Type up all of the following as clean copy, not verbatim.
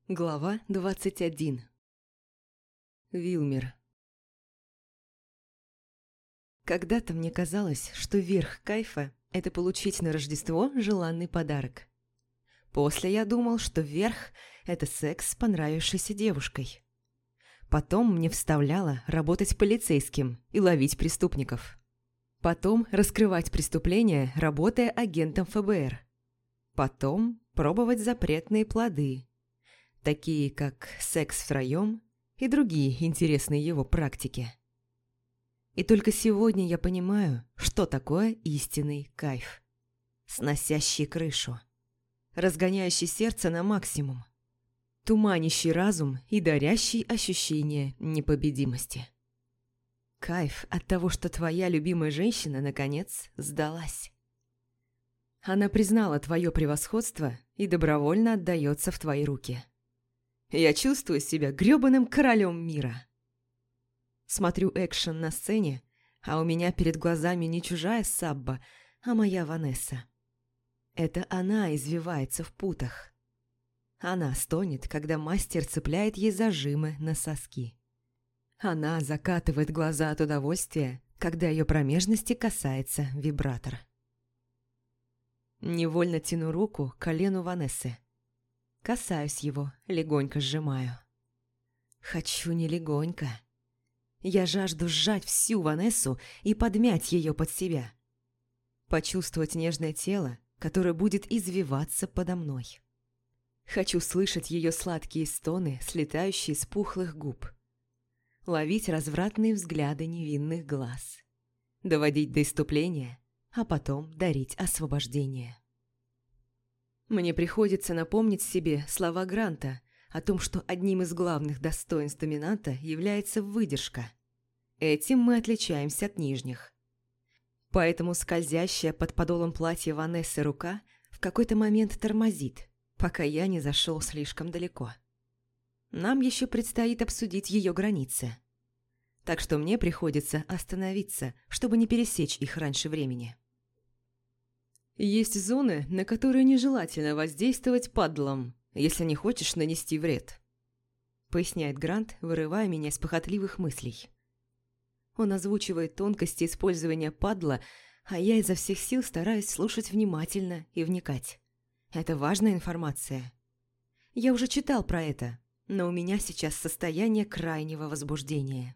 Глава 21. Вилмер. Когда-то мне казалось, что верх кайфа – это получить на Рождество желанный подарок. После я думал, что верх – это секс с понравившейся девушкой. Потом мне вставляло работать полицейским и ловить преступников. Потом раскрывать преступления, работая агентом ФБР. Потом пробовать запретные плоды – такие как секс втроем и другие интересные его практики. И только сегодня я понимаю, что такое истинный кайф. Сносящий крышу, разгоняющий сердце на максимум, туманящий разум и дарящий ощущение непобедимости. Кайф от того, что твоя любимая женщина, наконец, сдалась. Она признала твое превосходство и добровольно отдается в твои руки. Я чувствую себя грёбаным королем мира. Смотрю экшен на сцене, а у меня перед глазами не чужая Сабба, а моя Ванесса. Это она извивается в путах. Она стонет, когда мастер цепляет ей зажимы на соски. Она закатывает глаза от удовольствия, когда ее промежности касается вибратор. Невольно тяну руку к колену Ванессы. Касаюсь его, легонько сжимаю. Хочу не легонько. Я жажду сжать всю Ванессу и подмять ее под себя. Почувствовать нежное тело, которое будет извиваться подо мной. Хочу слышать ее сладкие стоны, слетающие с пухлых губ. Ловить развратные взгляды невинных глаз. Доводить до исступления, а потом дарить освобождение. Мне приходится напомнить себе слова Гранта о том, что одним из главных достоинств доминанта является выдержка. Этим мы отличаемся от нижних. Поэтому скользящая под подолом платья Ванессы рука в какой-то момент тормозит, пока я не зашел слишком далеко. Нам еще предстоит обсудить ее границы. Так что мне приходится остановиться, чтобы не пересечь их раньше времени. Есть зоны, на которые нежелательно воздействовать падлом, если не хочешь нанести вред, поясняет Грант, вырывая меня из похотливых мыслей. Он озвучивает тонкости использования падла, а я изо всех сил стараюсь слушать внимательно и вникать. Это важная информация. Я уже читал про это, но у меня сейчас состояние крайнего возбуждения.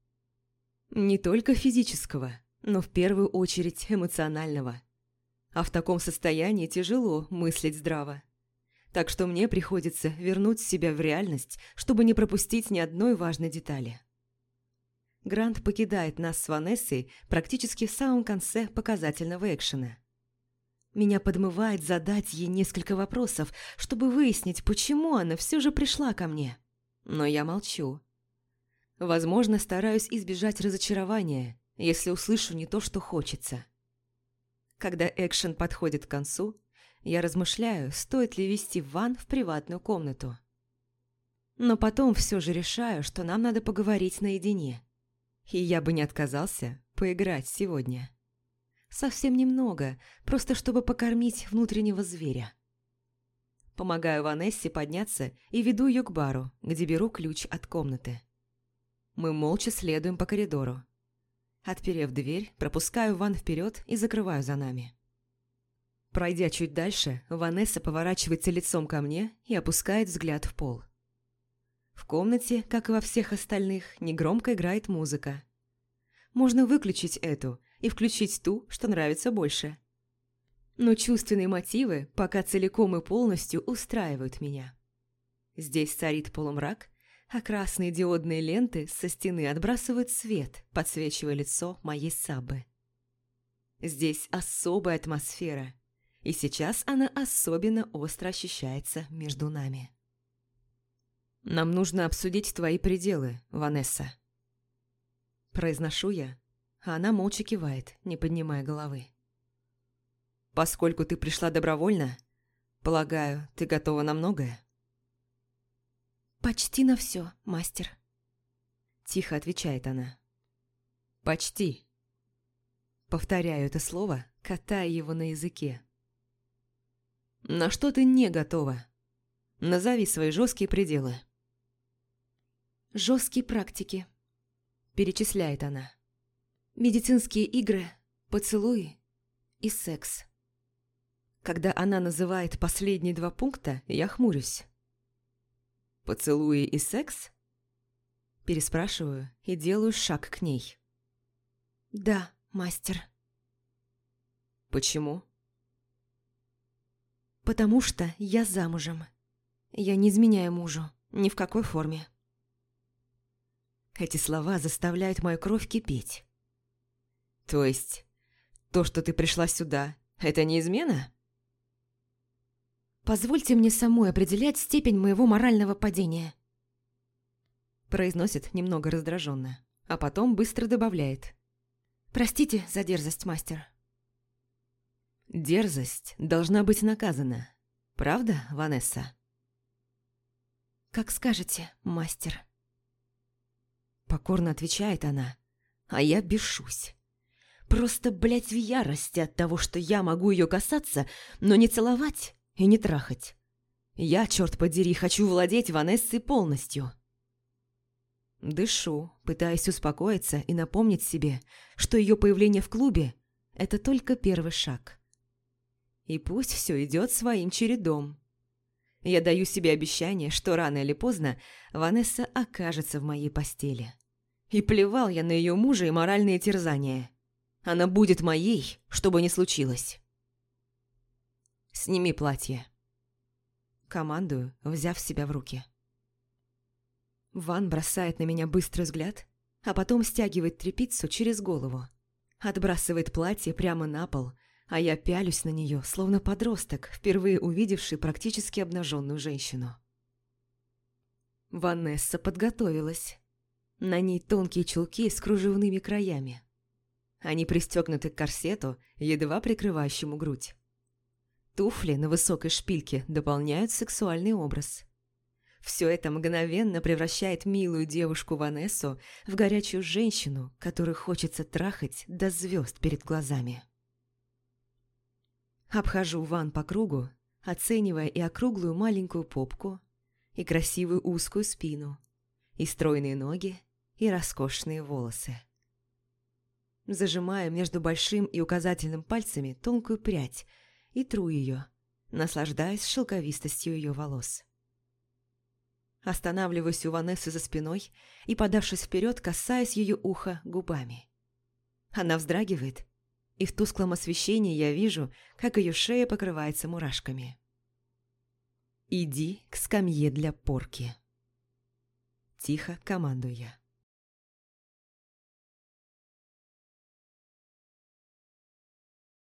Не только физического, но в первую очередь эмоционального. А в таком состоянии тяжело мыслить здраво. Так что мне приходится вернуть себя в реальность, чтобы не пропустить ни одной важной детали. Грант покидает нас с Ванессой практически в самом конце показательного экшена. Меня подмывает задать ей несколько вопросов, чтобы выяснить, почему она все же пришла ко мне. Но я молчу. Возможно, стараюсь избежать разочарования, если услышу не то, что хочется. Когда экшен подходит к концу, я размышляю, стоит ли вести Ван в приватную комнату. Но потом все же решаю, что нам надо поговорить наедине. И я бы не отказался поиграть сегодня. Совсем немного, просто чтобы покормить внутреннего зверя. Помогаю Ванессе подняться и веду ее к бару, где беру ключ от комнаты. Мы молча следуем по коридору. Отперев дверь, пропускаю Ван вперед и закрываю за нами. Пройдя чуть дальше, Ванесса поворачивается лицом ко мне и опускает взгляд в пол. В комнате, как и во всех остальных, негромко играет музыка. Можно выключить эту и включить ту, что нравится больше. Но чувственные мотивы пока целиком и полностью устраивают меня. Здесь царит полумрак, а красные диодные ленты со стены отбрасывают свет, подсвечивая лицо моей Саббы. Здесь особая атмосфера, и сейчас она особенно остро ощущается между нами. «Нам нужно обсудить твои пределы, Ванесса». Произношу я, а она молча кивает, не поднимая головы. «Поскольку ты пришла добровольно, полагаю, ты готова на многое?» «Почти на все, мастер», – тихо отвечает она. «Почти». Повторяю это слово, катая его на языке. «На что ты не готова?» Назови свои жесткие пределы. Жесткие практики. Перечисляет она. Медицинские игры, поцелуи и секс. Когда она называет последние 2 пункта, я хмурюсь. «Поцелуи и секс?» Переспрашиваю и делаю шаг к ней. «Да, мастер». «Почему?» «Потому что я замужем. Я не изменяю мужу, ни в какой форме». Эти слова заставляют мою кровь кипеть. «То есть, то, что ты пришла сюда, это не измена?» «Позвольте мне самой определять степень моего морального падения», произносит немного раздраженно, а потом быстро добавляет. «Простите за дерзость, мастер». Дерзость должна быть наказана. Правда, Ванесса? «Как скажете, мастер». Покорно отвечает она, а я бешусь. Просто, блядь, в ярости от того, что я могу ее касаться, но не целовать и не трахать. Я, черт подери, хочу владеть Ванессой полностью. Дышу, пытаясь успокоиться и напомнить себе, что ее появление в клубе – это только первый шаг. И пусть все идет своим чередом. Я даю себе обещание, что рано или поздно Ванесса окажется в моей постели. И плевал я на ее мужа и моральные терзания. Она будет моей, что бы ни случилось. «Сними платье». Командую, взяв себя в руки. Ван бросает на меня быстрый взгляд, а потом стягивает тряпицу через голову. Отбрасывает платье прямо на пол, а я пялюсь на нее, словно подросток, впервые увидевший практически обнаженную женщину. Ванесса подготовилась. На ней тонкие чулки с кружевными краями. Они пристегнуты к корсету, едва прикрывающему грудь. Туфли на высокой шпильке дополняют сексуальный образ. Все это мгновенно превращает милую девушку Ванессу в горячую женщину, которую хочется трахать до звезд перед глазами. Обхожу Ван по кругу, оценивая и округлую маленькую попку, и красивую узкую спину, и стройные ноги, и роскошные волосы. Зажимаю между большим и указательным пальцами тонкую прядь и тру ее, наслаждаясь шелковистостью ее волос. Останавливаюсь у Ванессы за спиной и, подавшись вперед, касаюсь ее уха губами. Она вздрагивает, и в тусклом освещении я вижу, как ее шея покрывается мурашками. «Иди к скамье для порки». Тихо командую я.